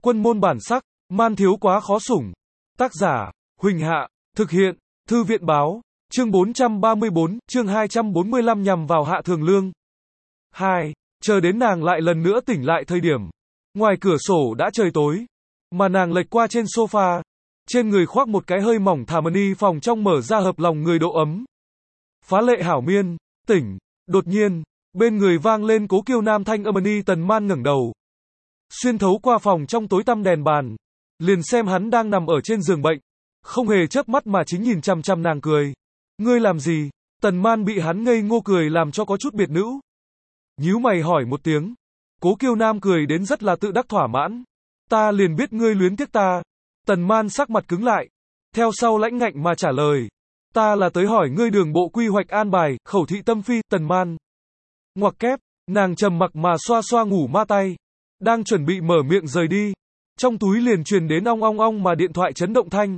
Quân môn bản sắc, man thiếu quá khó sủng. Tác giả, Huỳnh Hạ, thực hiện, Thư viện báo, chương 434, chương 245 nhằm vào Hạ Thường Lương. 2. Chờ đến nàng lại lần nữa tỉnh lại thời điểm. Ngoài cửa sổ đã trời tối, mà nàng lệch qua trên sofa, trên người khoác một cái hơi mỏng thảm ni phòng trong mở ra hợp lòng người độ ấm. Phá lệ hảo miên, tỉnh, đột nhiên, bên người vang lên Cố Kiêu Nam thanh âm ni. Tần Man ngẩng đầu, xuyên thấu qua phòng trong tối tăm đèn bàn, liền xem hắn đang nằm ở trên giường bệnh, không hề chớp mắt mà chính nhìn chằm chằm nàng cười. Ngươi làm gì? Tần Man bị hắn ngây ngô cười làm cho có chút biệt nữ. Nhíu mày hỏi một tiếng. Cố Kiêu Nam cười đến rất là tự đắc thỏa mãn. Ta liền biết ngươi luyến tiếc ta. Tần Man sắc mặt cứng lại, theo sau lãnh ngạnh mà trả lời. Ta là tới hỏi ngươi đường bộ quy hoạch an bài, khẩu thị tâm phi. Tần Man ngoặc kép, nàng trầm mặc mà xoa xoa ngủ ma tay, đang chuẩn bị mở miệng rời đi, trong túi liền truyền đến ong ong ong mà điện thoại chấn động thanh.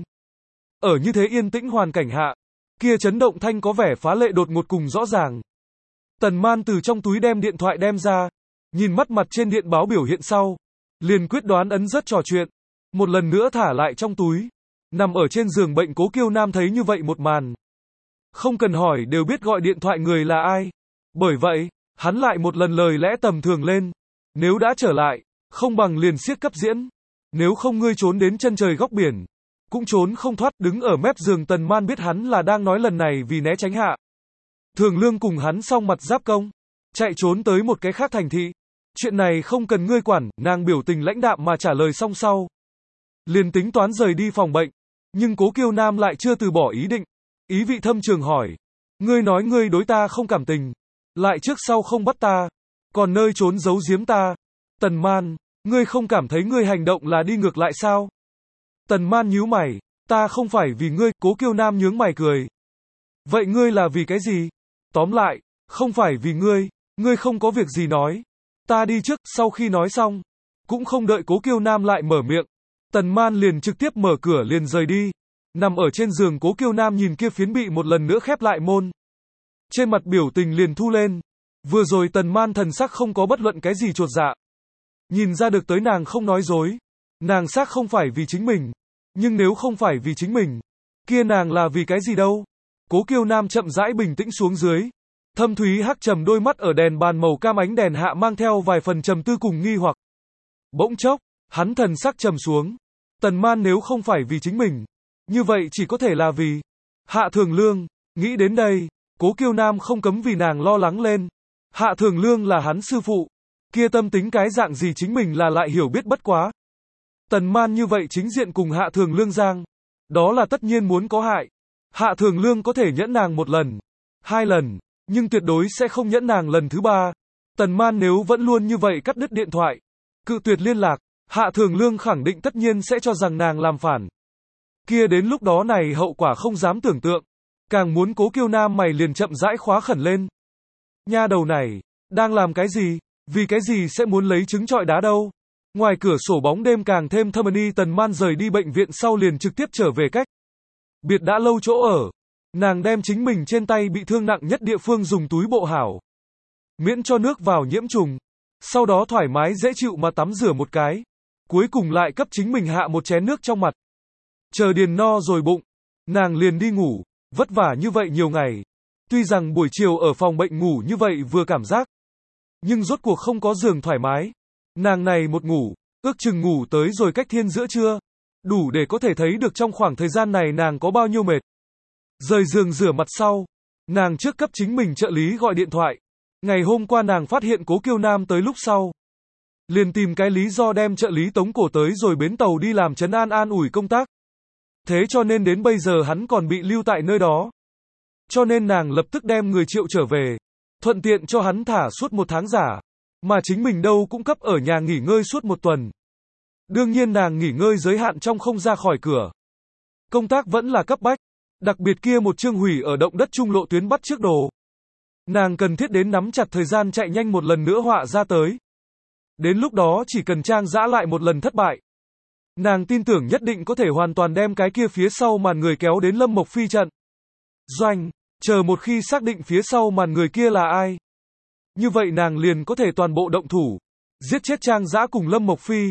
Ở như thế yên tĩnh hoàn cảnh hạ, kia chấn động thanh có vẻ phá lệ đột ngột cùng rõ ràng. Tần Man từ trong túi đem điện thoại đem ra, nhìn mặt trên điện báo biểu hiện sau, liền quyết đoán ấn rất trò chuyện, một lần nữa thả lại trong túi. Nằm ở trên giường bệnh Cố Kiêu Nam thấy như vậy một màn, không cần hỏi đều biết gọi điện thoại người là ai. Bởi vậy, hắn lại một lần lời lẽ tầm thường lên. Nếu đã trở lại, không bằng liền siết cấp diễn. Nếu không ngươi trốn đến chân trời góc biển, cũng trốn không thoát. Đứng ở mép giường Tần Man biết hắn là đang nói lần này vì né tránh Hạ Thường Lương cùng hắn song mặt giáp công, chạy trốn tới một cái khác thành thị. Chuyện này không cần ngươi quản, nàng biểu tình lãnh đạm mà trả lời xong sau, liền tính toán rời đi phòng bệnh. Nhưng Cố Kiêu Nam lại chưa từ bỏ ý định, ý vị thâm trường hỏi. Ngươi nói ngươi đối ta không cảm tình, lại trước sau không bắt ta, còn nơi trốn giấu giếm ta. Tần Man, ngươi không cảm thấy ngươi hành động là đi ngược lại sao? Tần Man nhíu mày, ta không phải vì ngươi. Cố Kiêu Nam nhướng mày cười. Vậy ngươi là vì cái gì? Tóm lại, không phải vì ngươi, ngươi không có việc gì nói. Ta đi trước. Sau khi nói xong, cũng không đợi Cố Kiêu Nam lại mở miệng, Tần Man liền trực tiếp mở cửa liền rời đi. Nằm ở trên giường Cố Kiêu Nam nhìn kia phiến bị một lần nữa khép lại môn, trên mặt biểu tình liền thu lên. Vừa rồi Tần Man thần sắc không có bất luận cái gì chột dạ, nhìn ra được tới nàng không nói dối. Nàng xác không phải vì chính mình, nhưng nếu không phải vì chính mình, kia nàng là vì cái gì đâu? Cố Kiêu Nam chậm rãi bình tĩnh xuống dưới, thâm thúy hắc trầm đôi mắt ở đèn bàn màu cam ánh đèn hạ mang theo vài phần trầm tư cùng nghi hoặc. Bỗng chốc, hắn thần sắc trầm xuống. Tần Man nếu không phải vì chính mình, như vậy chỉ có thể là vì Hạ Thường Lương. Nghĩ đến đây, Cố Kiêu Nam không cấm vì nàng lo lắng lên. Hạ Thường Lương là hắn sư phụ, kia tâm tính cái dạng gì chính mình là lại hiểu biết bất quá. Tần Man như vậy chính diện cùng Hạ Thường Lương giang, đó là tất nhiên muốn có hại. Hạ Thường Lương có thể nhẫn nàng một lần, hai lần, nhưng tuyệt đối sẽ không nhẫn nàng lần thứ ba. Tần Man nếu vẫn luôn như vậy cắt đứt điện thoại, cự tuyệt liên lạc, Hạ Thường Lương khẳng định tất nhiên sẽ cho rằng nàng làm phản. Kia đến lúc đó này hậu quả không dám tưởng tượng. Càng muốn Cố Kiêu Nam mày liền chậm rãi khóa khẩn lên. Nha đầu này, đang làm cái gì? Vì cái gì sẽ muốn lấy trứng trọi đá đâu? Ngoài cửa sổ bóng đêm càng thêm thâm ni. Tần Man rời đi bệnh viện sau liền trực tiếp trở về cách biệt đã lâu chỗ ở. Nàng đem chính mình trên tay bị thương nặng nhất địa phương dùng túi bộ hảo, miễn cho nước vào nhiễm trùng. Sau đó thoải mái dễ chịu mà tắm rửa một cái. Cuối cùng lại cấp chính mình hạ một chén nước trong mặt. Chờ điền no rồi bụng, nàng liền đi ngủ. Vất vả như vậy nhiều ngày. Tuy rằng buổi chiều ở phòng bệnh ngủ như vậy vừa cảm giác, nhưng rốt cuộc không có giường thoải mái. Nàng này một ngủ, ước chừng ngủ tới rồi cách thiên giữa trưa. Đủ để có thể thấy được trong khoảng thời gian này nàng có bao nhiêu mệt. Rời giường rửa mặt sau, nàng trước cấp chính mình trợ lý gọi điện thoại. Ngày hôm qua nàng phát hiện Cố Kiêu Nam tới lúc sau, liền tìm cái lý do đem trợ lý tống cổ tới rồi bến tàu đi làm trấn an ủi công tác. Thế cho nên đến bây giờ hắn còn bị lưu tại nơi đó. Cho nên nàng lập tức đem người triệu trở về, thuận tiện cho hắn thả suốt một tháng giả, mà chính mình đâu cũng cấp ở nhà nghỉ ngơi suốt một tuần. Đương nhiên nàng nghỉ ngơi giới hạn trong không ra khỏi cửa. Công tác vẫn là cấp bách, đặc biệt kia một chương hủy ở động đất trung lộ tuyến bắt trước đồ. Nàng cần thiết đến nắm chặt thời gian chạy nhanh một lần nữa họa ra tới. Đến lúc đó chỉ cần trang giã lại một lần thất bại, nàng tin tưởng nhất định có thể hoàn toàn đem cái kia phía sau màn người kéo đến Lâm Mộc Phi trận doanh. Chờ một khi xác định phía sau màn người kia là ai, như vậy nàng liền có thể toàn bộ động thủ, giết chết Trang Dã cùng Lâm Mộc Phi.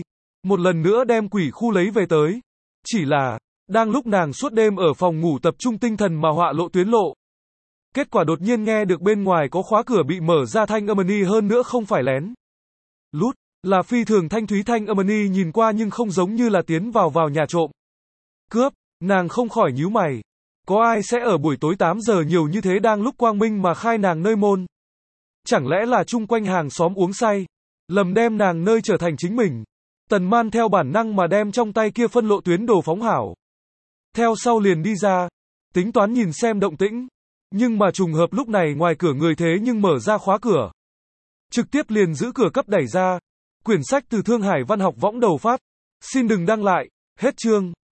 một lần nữa đem quỷ khu lấy về tới. Chỉ là, đang lúc nàng suốt đêm ở phòng ngủ tập trung tinh thần mà họa lộ tuyến lộ. Kết quả đột nhiên nghe được bên ngoài có khóa cửa bị mở ra, thanh âm ni hơn nữa không phải lén lút, là phi thường thanh thúy, thanh âm ni nhìn qua nhưng không giống như là tiến vào nhà trộm cướp, nàng không khỏi nhíu mày. Có ai sẽ ở buổi tối 8 giờ nhiều như thế đang lúc quang minh mà khai nàng nơi môn? Chẳng lẽ là chung quanh hàng xóm uống say, lầm đem nàng nơi trở thành chính mình? Tần Man theo bản năng mà đem trong tay kia phân lộ tuyến đồ phóng hảo. Theo sau liền đi ra, tính toán nhìn xem động tĩnh. Nhưng mà trùng hợp lúc này ngoài cửa người thế nhưng mở ra khóa cửa. Trực tiếp liền giữ cửa cấp đẩy ra. Quyển sách từ Thương Hải Văn học võng đầu phát. Xin đừng đăng lại. Hết chương.